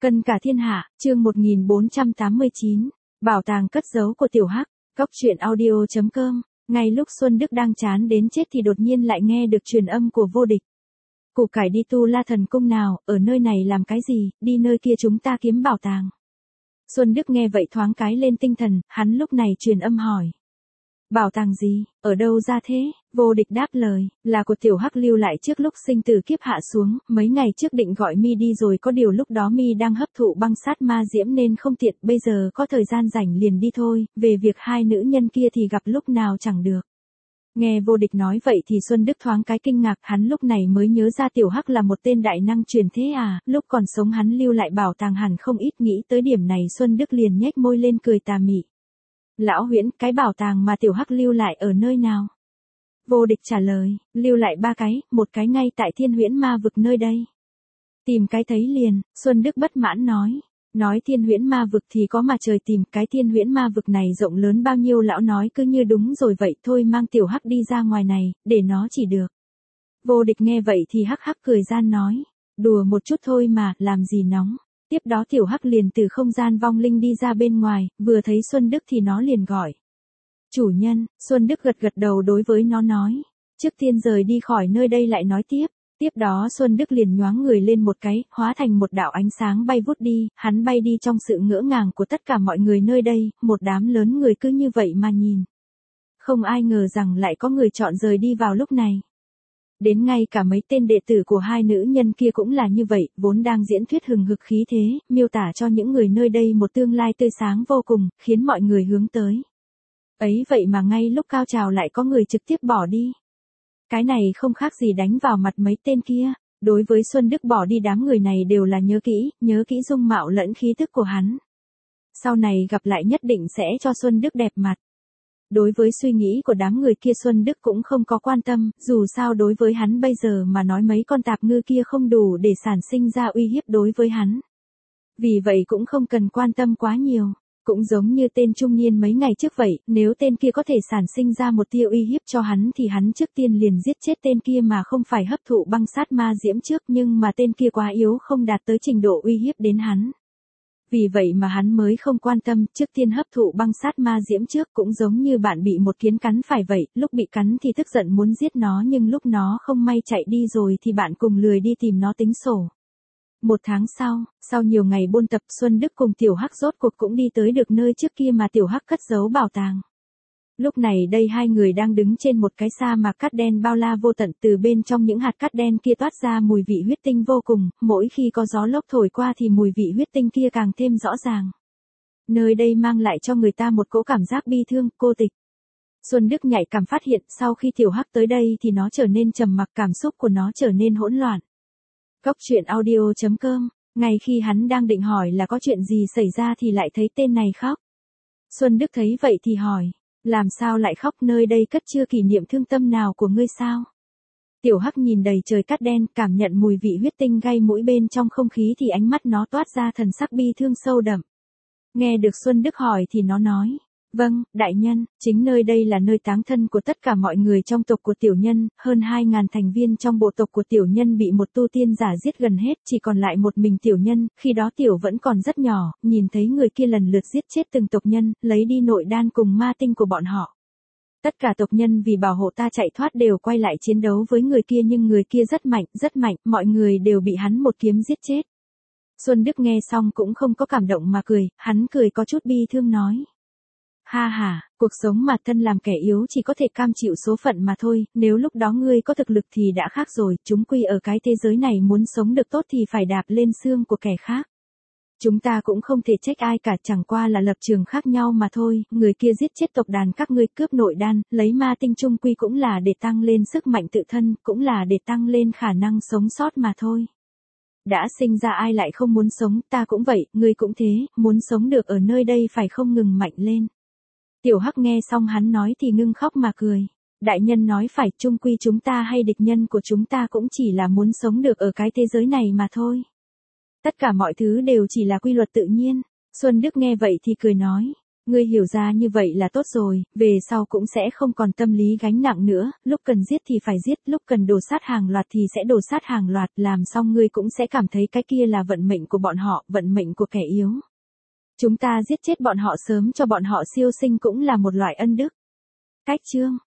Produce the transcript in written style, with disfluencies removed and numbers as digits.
Cân cả thiên hạ, chương 1489, bảo tàng cất giấu của Tiểu Hắc, Cóc truyện audio.com. Ngay lúc Xuân Đức đang chán đến chết thì đột nhiên lại nghe được truyền âm của Vô Địch. Củ cải đi Tu La Thần Cung nào, ở nơi này làm cái gì, đi nơi kia chúng ta kiếm bảo tàng. Xuân Đức nghe vậy thoáng cái lên tinh thần, hắn lúc này truyền âm hỏi. Bảo tàng gì, ở đâu ra thế? Vô Địch đáp lời, là của Tiểu Hắc lưu lại trước lúc sinh tử kiếp hạ xuống, mấy ngày trước định gọi mi đi rồi có điều lúc đó mi đang hấp thụ băng sát ma diễm nên không tiện, bây giờ có thời gian rảnh liền đi thôi, về việc hai nữ nhân kia thì gặp lúc nào chẳng được. Nghe Vô Địch nói vậy thì Xuân Đức thoáng cái kinh ngạc, hắn lúc này mới nhớ ra Tiểu Hắc là một tên đại năng truyền thế à, lúc còn sống hắn lưu lại bảo tàng hẳn không ít, nghĩ tới điểm này Xuân Đức liền nhếch môi lên cười tà mị. Lão Huyễn, cái bảo tàng mà Tiểu Hắc lưu lại ở nơi nào? Vô Địch trả lời, lưu lại 3 cái, một cái ngay tại Thiên Huyễn Ma Vực nơi đây. Tìm cái thấy liền, Xuân Đức bất mãn nói Thiên Huyễn Ma Vực thì có mà trời tìm, cái Thiên Huyễn Ma Vực này rộng lớn bao nhiêu, lão nói cứ như đúng rồi vậy, thôi mang Tiểu Hắc đi ra ngoài này, để nó chỉ được. Vô Địch nghe vậy thì hắc hắc cười gian nói, đùa một chút thôi mà, làm gì nóng. Tiếp đó Tiểu Hắc liền từ không gian vong linh đi ra bên ngoài, vừa thấy Xuân Đức thì nó liền gọi. Chủ nhân, Xuân Đức gật gật đầu đối với nó nói. Trước tiên rời đi khỏi nơi đây lại nói tiếp. Tiếp đó Xuân Đức liền nhoáng người lên một cái, hóa thành một đạo ánh sáng bay vút đi, hắn bay đi trong sự ngỡ ngàng của tất cả mọi người nơi đây, một đám lớn người cứ như vậy mà nhìn. Không ai ngờ rằng lại có người chọn rời đi vào lúc này. Đến ngay cả mấy tên đệ tử của hai nữ nhân kia cũng là như vậy, vốn đang diễn thuyết hừng hực khí thế, miêu tả cho những người nơi đây một tương lai tươi sáng vô cùng, khiến mọi người hướng tới. Ấy vậy mà ngay lúc cao trào lại có người trực tiếp bỏ đi. Cái này không khác gì đánh vào mặt mấy tên kia. Đối với Xuân Đức bỏ đi đám người này đều là nhớ kỹ dung mạo lẫn khí thức của hắn. Sau này gặp lại nhất định sẽ cho Xuân Đức đẹp mặt. Đối với suy nghĩ của đám người kia Xuân Đức cũng không có quan tâm, dù sao đối với hắn bây giờ mà nói mấy con tạp ngư kia không đủ để sản sinh ra uy hiếp đối với hắn. Vì vậy cũng không cần quan tâm quá nhiều. Cũng giống như tên trung niên mấy ngày trước vậy, nếu tên kia có thể sản sinh ra một tia uy hiếp cho hắn thì hắn trước tiên liền giết chết tên kia mà không phải hấp thụ băng sát ma diễm trước, nhưng mà tên kia quá yếu không đạt tới trình độ uy hiếp đến hắn. Vì vậy mà hắn mới không quan tâm, trước tiên hấp thụ băng sát ma diễm trước, cũng giống như bạn bị một kiến cắn phải vậy, lúc bị cắn thì tức giận muốn giết nó nhưng lúc nó không may chạy đi rồi thì bạn cùng lười đi tìm nó tính sổ. Một tháng sau nhiều ngày buôn tập Xuân Đức cùng Tiểu Hắc rốt cuộc cũng đi tới được nơi trước kia mà Tiểu Hắc cất giấu bảo tàng. Lúc này đây hai người đang đứng trên một cái sa mạc cát đen bao la vô tận, từ bên trong những hạt cát đen kia toát ra mùi vị huyết tinh vô cùng, mỗi khi có gió lốc thổi qua thì mùi vị huyết tinh kia càng thêm rõ ràng. Nơi đây mang lại cho người ta một cỗ cảm giác bi thương, cô tịch. Xuân Đức nhạy cảm phát hiện sau khi Tiểu Hắc tới đây thì nó trở nên trầm mặc, cảm xúc của nó trở nên hỗn loạn. Cóc truyện audio.com, ngay khi hắn đang định hỏi là có chuyện gì xảy ra thì lại thấy tên này khóc. Xuân Đức thấy vậy thì hỏi, làm sao lại khóc, nơi đây cất chưa kỷ niệm thương tâm nào của ngươi sao? Tiểu Hắc nhìn đầy trời cát đen, cảm nhận mùi vị huyết tinh gây mũi bên trong không khí thì ánh mắt nó toát ra thần sắc bi thương sâu đậm. Nghe được Xuân Đức hỏi thì nó nói, vâng, đại nhân, chính nơi đây là nơi táng thân của tất cả mọi người trong tộc của tiểu nhân, hơn 2.000 thành viên trong bộ tộc của tiểu nhân bị một tu tiên giả giết gần hết, chỉ còn lại một mình tiểu nhân, khi đó tiểu vẫn còn rất nhỏ, nhìn thấy người kia lần lượt giết chết từng tộc nhân, lấy đi nội đan cùng ma tinh của bọn họ. Tất cả tộc nhân vì bảo hộ ta chạy thoát đều quay lại chiến đấu với người kia nhưng người kia rất mạnh, mọi người đều bị hắn một kiếm giết chết. Xuân Đức nghe xong cũng không có cảm động mà cười, hắn cười có chút bi thương nói. Ha ha, cuộc sống mà thân làm kẻ yếu chỉ có thể cam chịu số phận mà thôi, nếu lúc đó ngươi có thực lực thì đã khác rồi, chúng quy ở cái thế giới này muốn sống được tốt thì phải đạp lên xương của kẻ khác. Chúng ta cũng không thể trách ai cả, chẳng qua là lập trường khác nhau mà thôi, người kia giết chết tộc đàn các ngươi cướp nội đan, lấy ma tinh chung quy cũng là để tăng lên sức mạnh tự thân, cũng là để tăng lên khả năng sống sót mà thôi. Đã sinh ra ai lại không muốn sống, ta cũng vậy, ngươi cũng thế, muốn sống được ở nơi đây phải không ngừng mạnh lên. Tiểu Hắc nghe xong hắn nói thì ngưng khóc mà cười. Đại nhân nói phải, chung quy chúng ta hay địch nhân của chúng ta cũng chỉ là muốn sống được ở cái thế giới này mà thôi. Tất cả mọi thứ đều chỉ là quy luật tự nhiên. Xuân Đức nghe vậy thì cười nói. Ngươi hiểu ra như vậy là tốt rồi, về sau cũng sẽ không còn tâm lý gánh nặng nữa, lúc cần giết thì phải giết, lúc cần đổ sát hàng loạt thì sẽ đổ sát hàng loạt, làm xong ngươi cũng sẽ cảm thấy cái kia là vận mệnh của bọn họ, vận mệnh của kẻ yếu. Chúng ta giết chết bọn họ sớm cho bọn họ siêu sinh cũng là một loại ân đức. Cách chương